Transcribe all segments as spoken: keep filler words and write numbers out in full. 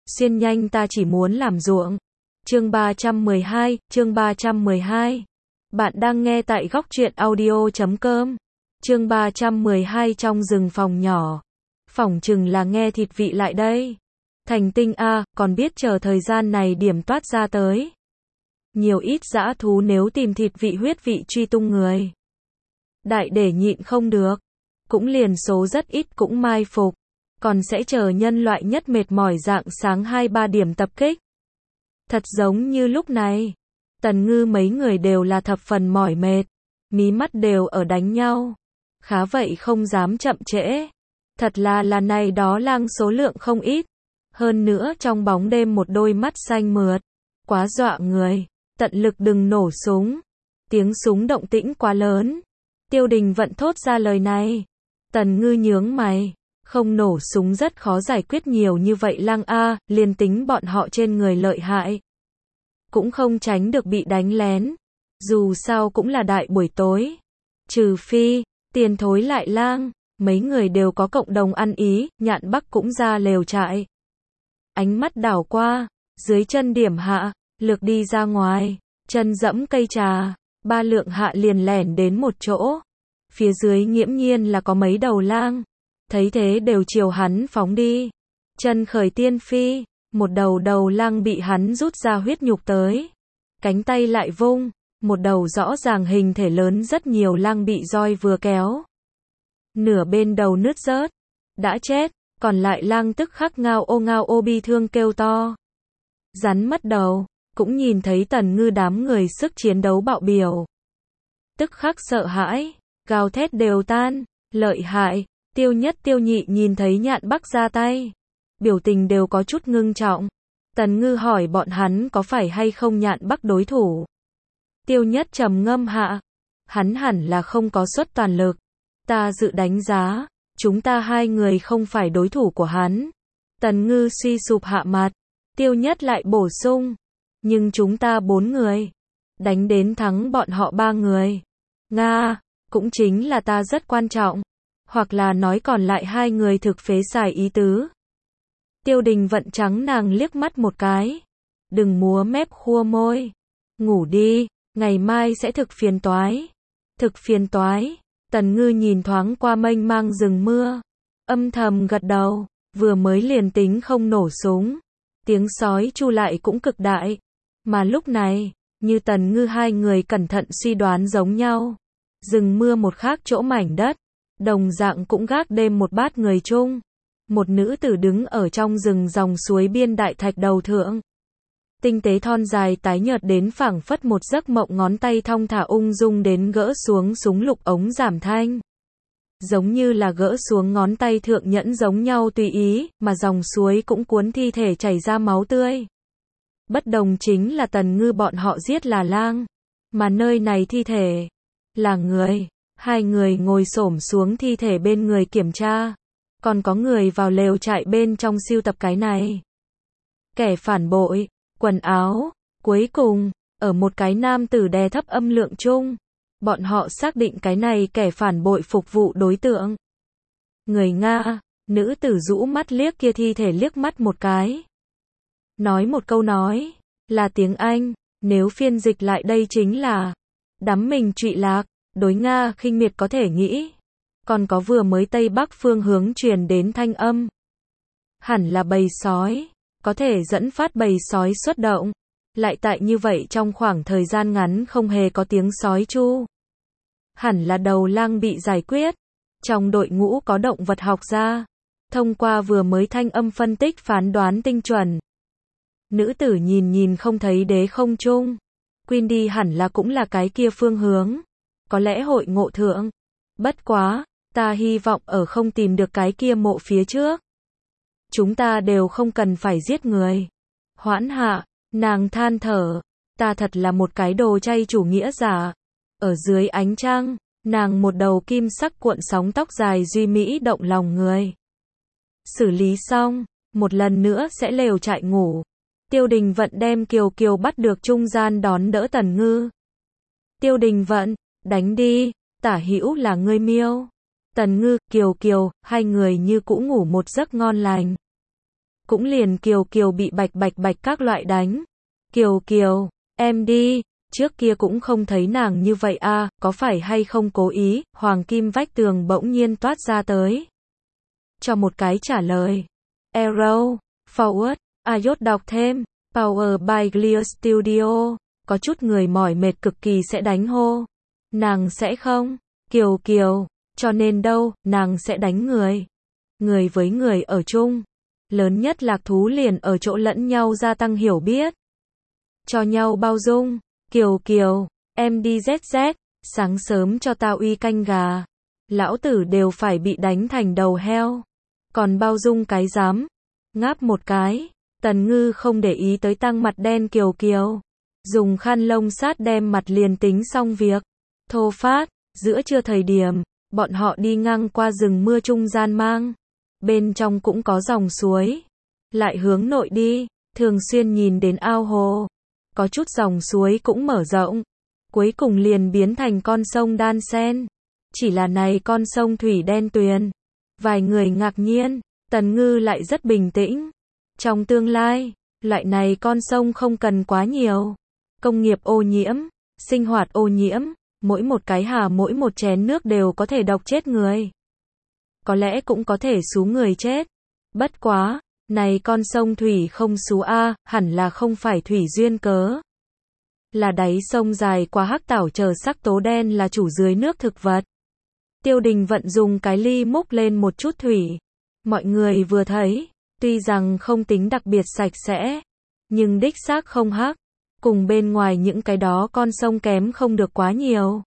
xuyên nhanh ta chỉ muốn làm ruộng. Chương ba trăm mười hai, chương ba trăm mười hai. Bạn đang nghe tại góc truyện audio chấm com. Chương ba trăm mười hai trong rừng phòng nhỏ. Phỏng chừng là nghe thịt vị lại đây. Thành tinh a, còn biết chờ thời gian này điểm toát ra tới. Nhiều ít dã thú nếu tìm thịt vị huyết vị truy tung người. Đại để nhịn không được. Cũng liền số rất ít cũng mai phục. Còn sẽ chờ nhân loại nhất mệt mỏi rạng sáng hai ba điểm tập kích. Thật giống như lúc này. Tần Ngư mấy người đều là thập phần mỏi mệt. Mí mắt đều ở đánh nhau. Khá vậy không dám chậm trễ. Thật là là này đó lang số lượng không ít. Hơn nữa trong bóng đêm một đôi mắt xanh mượt. Quá dọa người. Tận lực đừng nổ súng. Tiếng súng động tĩnh quá lớn. Tiêu Đình Vận thốt ra lời này. Tần Ngư nhướng mày. Không nổ súng rất khó giải quyết nhiều như vậy lang a, liền tính bọn họ trên người lợi hại. Cũng không tránh được bị đánh lén. Dù sao cũng là đại buổi tối. Trừ phi, tiền thối lại lang, mấy người đều có cộng đồng ăn ý, Nhạn Bắc cũng ra lều trại. Ánh mắt đảo qua, dưới chân điểm hạ, lược đi ra ngoài, chân dẫm cây trà, ba lượng hạ liền lẻn đến một chỗ. Phía dưới nghiễm nhiên là có mấy đầu lang. Thấy thế đều chiều hắn phóng đi. Chân khởi tiên phi, một đầu đầu lang bị hắn rút ra huyết nhục tới. Cánh tay lại vung, một đầu rõ ràng hình thể lớn rất nhiều lang bị roi vừa kéo. Nửa bên đầu nứt rớt, đã chết, còn lại lang tức khắc ngao ô ngao ô bi thương kêu to. Rắn mất đầu, cũng nhìn thấy Tần Ngư đám người sức chiến đấu bạo biểu. Tức khắc sợ hãi, gào thét đều tan, lợi hại. Tiêu Nhất Tiêu Nhị nhìn thấy Nhạn Bắc ra tay, biểu tình đều có chút ngưng trọng. Tần Ngư hỏi bọn hắn có phải hay không Nhạn Bắc đối thủ. Tiêu Nhất trầm ngâm hạ, hắn hẳn là không có xuất toàn lực. Ta dự đánh giá, chúng ta hai người không phải đối thủ của hắn. Tần Ngư suy sụp hạ mặt, Tiêu Nhất lại bổ sung, nhưng chúng ta bốn người, đánh đến thắng bọn họ ba người. Nga, cũng chính là ta rất quan trọng. Hoặc là nói còn lại hai người thực phế xài ý tứ. Tiêu Đình Vận trắng nàng liếc mắt một cái. Đừng múa mép khua môi. Ngủ đi, ngày mai sẽ thực phiền toái. Thực phiền toái. Tần Ngư nhìn thoáng qua mênh mang rừng mưa. Âm thầm gật đầu, vừa mới liền tính không nổ súng. Tiếng sói chu lại cũng cực đại. Mà lúc này, như Tần Ngư hai người cẩn thận suy đoán giống nhau. Rừng mưa một khác chỗ mảnh đất. Đồng dạng cũng gác đêm một bát người chung. Một nữ tử đứng ở trong rừng dòng suối biên đại thạch đầu thượng. Tinh tế thon dài tái nhợt đến phảng phất một giấc mộng, ngón tay thong thả ung dung đến gỡ xuống súng lục ống giảm thanh. Giống như là gỡ xuống ngón tay thượng nhẫn giống nhau tùy ý, mà dòng suối cũng cuốn thi thể chảy ra máu tươi. Bất đồng chính là Tần Ngư bọn họ giết là lang, mà nơi này thi thể là người. Hai người ngồi xổm xuống thi thể bên người kiểm tra. Còn có người vào lều trại bên trong sưu tập cái này. Kẻ phản bội, quần áo. Cuối cùng, ở một cái nam tử đè thấp âm lượng chung. Bọn họ xác định cái này kẻ phản bội phục vụ đối tượng. Người Nga, nữ tử rũ mắt liếc kia thi thể liếc mắt một cái. Nói một câu nói, là tiếng Anh, nếu phiên dịch lại đây chính là đắm mình trụy lạc. Đối Nga khinh miệt có thể nghĩ. Còn có vừa mới Tây Bắc phương hướng truyền đến thanh âm. Hẳn là bầy sói. Có thể dẫn phát bầy sói xuất động. Lại tại như vậy trong khoảng thời gian ngắn không hề có tiếng sói chu. Hẳn là đầu lang bị giải quyết. Trong đội ngũ có động vật học gia. Thông qua vừa mới thanh âm phân tích phán đoán tinh chuẩn. Nữ tử nhìn nhìn không thấy đế không trung. Queen đi hẳn là cũng là cái kia phương hướng. Có lẽ hội ngộ thượng. Bất quá, ta hy vọng ở không tìm được cái kia mộ phía trước. Chúng ta đều không cần phải giết người. Hoãn hạ, nàng than thở. Ta thật là một cái đồ chay chủ nghĩa giả. Ở dưới ánh trăng, nàng một đầu kim sắc cuộn sóng tóc dài duy mỹ động lòng người. Xử lý xong, một lần nữa sẽ lều trại ngủ. Tiêu Đình Vận đem Kiều Kiều bắt được trung gian đón đỡ Tần Ngư. Tiêu Đình Vận, đánh đi, tả hữu là ngươi miêu. Tần Ngư, Kiều Kiều, hai người như cũ ngủ một giấc ngon lành. cũng liền Kiều Kiều bị bạch bạch bạch các loại đánh. Kiều Kiều, em đi, trước kia cũng không thấy nàng như vậy a, có phải hay không cố ý, hoàng kim vách tường bỗng nhiên toát ra tới. Cho một cái trả lời. Arrow, forward, Ayot đọc thêm, Power by Clear Studio, có chút người mỏi mệt cực kỳ sẽ đánh hô. Nàng sẽ không, Kiều Kiều, cho nên đâu, nàng sẽ đánh người. Người với người ở chung. Lớn nhất lạc thú liền ở chỗ lẫn nhau gia tăng hiểu biết. Cho nhau bao dung. Kiều Kiều, em đi dét dét, sáng sớm cho tao uy canh gà. Lão tử đều phải bị đánh thành đầu heo. Còn bao dung cái dám. Ngáp một cái, Tần Ngư không để ý tới tăng mặt đen Kiều Kiều. Dùng khăn lông sát đem mặt liền tính xong việc. Thô phát, giữa trưa thời điểm, bọn họ đi ngang qua rừng mưa trung gian mang. Bên trong cũng có dòng suối. Lại hướng nội đi, thường xuyên nhìn đến ao hồ. Có chút dòng suối cũng mở rộng. Cuối cùng liền biến thành con sông đan sen. Chỉ là này con sông thủy đen tuyền. Vài người ngạc nhiên, Tần Ngư lại rất bình tĩnh. Trong tương lai, loại này con sông không cần quá nhiều. Công nghiệp ô nhiễm, sinh hoạt ô nhiễm, mỗi một cái hà mỗi một chén nước đều có thể độc chết người. Có lẽ cũng có thể xú người chết. Bất quá, này con sông thủy không xú a, hẳn là không phải thủy duyên cớ. Là đáy sông dài quá hắc tảo chờ sắc tố đen là chủ dưới nước thực vật. Tiêu Đình Vận dùng cái ly múc lên một chút thủy. Mọi người vừa thấy, tuy rằng không tính đặc biệt sạch sẽ, nhưng đích xác không hắc. Cùng bên ngoài những cái đó con sông kém không được quá nhiều.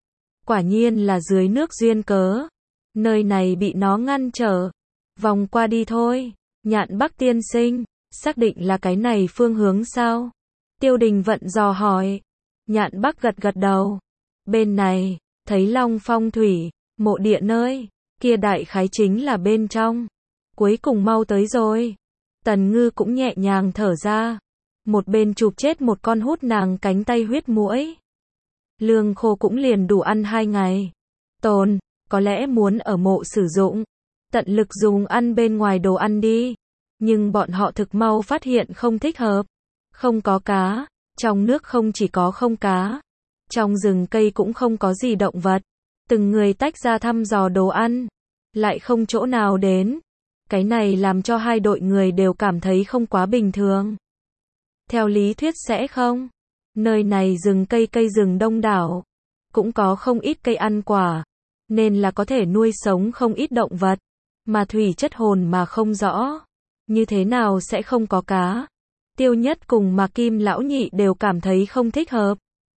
Quả nhiên là dưới nước duyên cớ. Nơi này bị nó ngăn trở. Vòng qua đi thôi. Nhạn Bắc tiên sinh, xác định là cái này phương hướng sao? Tiêu Đình Vận dò hỏi. Nhạn Bắc gật gật đầu. Bên này, thấy Long Phong thủy, mộ địa nơi, kia đại khái chính là bên trong. Cuối cùng mau tới rồi. Tần Ngư cũng nhẹ nhàng thở ra. Một bên chụp chết một con hút nàng cánh tay huyết muỗi. Lương khô cũng liền đủ ăn hai ngày. Tồn, có lẽ muốn ở mộ sử dụng. Tận lực dùng ăn bên ngoài đồ ăn đi. Nhưng bọn họ thực mau phát hiện không thích hợp. Không có cá. Trong nước không chỉ có không cá. Trong rừng cây cũng không có gì động vật. Từng người tách ra thăm dò đồ ăn. Lại không chỗ nào đến. Cái này làm cho hai đội người đều cảm thấy không quá bình thường. Theo lý thuyết sẽ không. Nơi này rừng cây cây rừng đông đảo. Cũng có không ít cây ăn quả. Nên là có thể nuôi sống không ít động vật. Mà thủy chất hồn mà không rõ. Như thế nào sẽ không có cá. Tiêu Nhất cùng mà Kim lão nhị đều cảm thấy không thích hợp.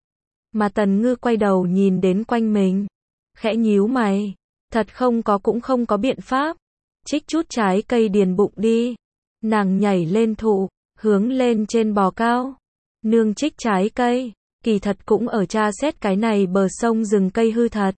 Mà Tần Ngư quay đầu nhìn đến quanh mình. Khẽ nhíu mày. Thật không có cũng không có biện pháp. Trích chút trái cây điền bụng đi. Nàng nhảy lên thụ. Hướng lên trên bò cao. Nương trích trái cây. Kỳ thật cũng ở tra xét cái này bờ sông rừng cây hư thật.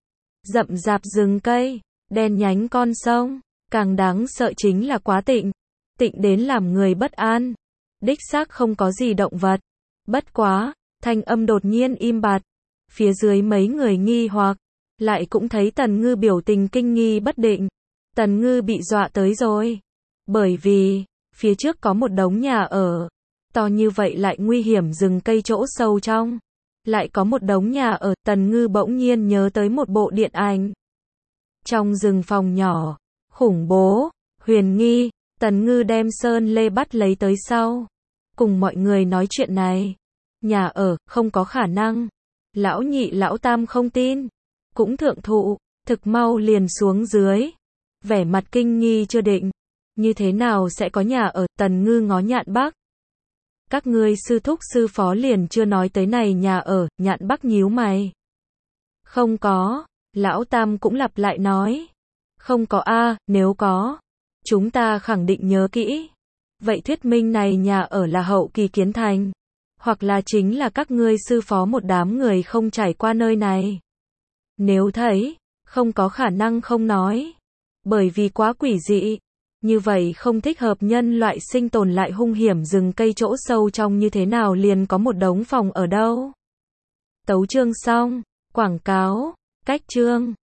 Rậm rạp rừng cây. Đen nhánh con sông. Càng đáng sợ chính là quá tịnh. Tịnh đến làm người bất an. Đích xác không có gì động vật. Bất quá. Thanh âm đột nhiên im bặt. Phía dưới mấy người nghi hoặc. Lại cũng thấy Tần Ngư biểu tình kinh nghi bất định. Tần Ngư bị dọa tới rồi. Bởi vì, phía trước có một đống nhà ở. To như vậy lại nguy hiểm rừng cây chỗ sâu trong. Lại có một đống nhà ở. Tần Ngư bỗng nhiên nhớ tới một bộ điện ảnh. Trong rừng phòng nhỏ. Khủng bố. Huyền nghi. Tần Ngư đem Sơn Lê bắt lấy tới sau. Cùng mọi người nói chuyện này. Nhà ở, không có khả năng. Lão nhị lão tam không tin. Cũng thượng thụ. Thực mau liền xuống dưới. Vẻ mặt kinh nghi chưa định. Như thế nào sẽ có nhà ở? Tần Ngư ngó Nhạn Bắc. Các ngươi sư thúc sư phó liền chưa nói tới này nhà ở. Nhạn Bắc nhíu mày. Không có. Lão tam cũng lặp lại nói. Không có a, nếu có. Chúng ta khẳng định nhớ kỹ. Vậy thuyết minh này nhà ở là hậu kỳ kiến thành. Hoặc là chính là các ngươi sư phó một đám người không trải qua nơi này. Nếu thấy, không có khả năng không nói. Bởi vì quá quỷ dị. Như vậy không thích hợp nhân loại sinh tồn lại hung hiểm rừng cây chỗ sâu trong như thế nào liền có một đống phòng ở đâu. Tấu chương xong. Quảng cáo. Cách chương.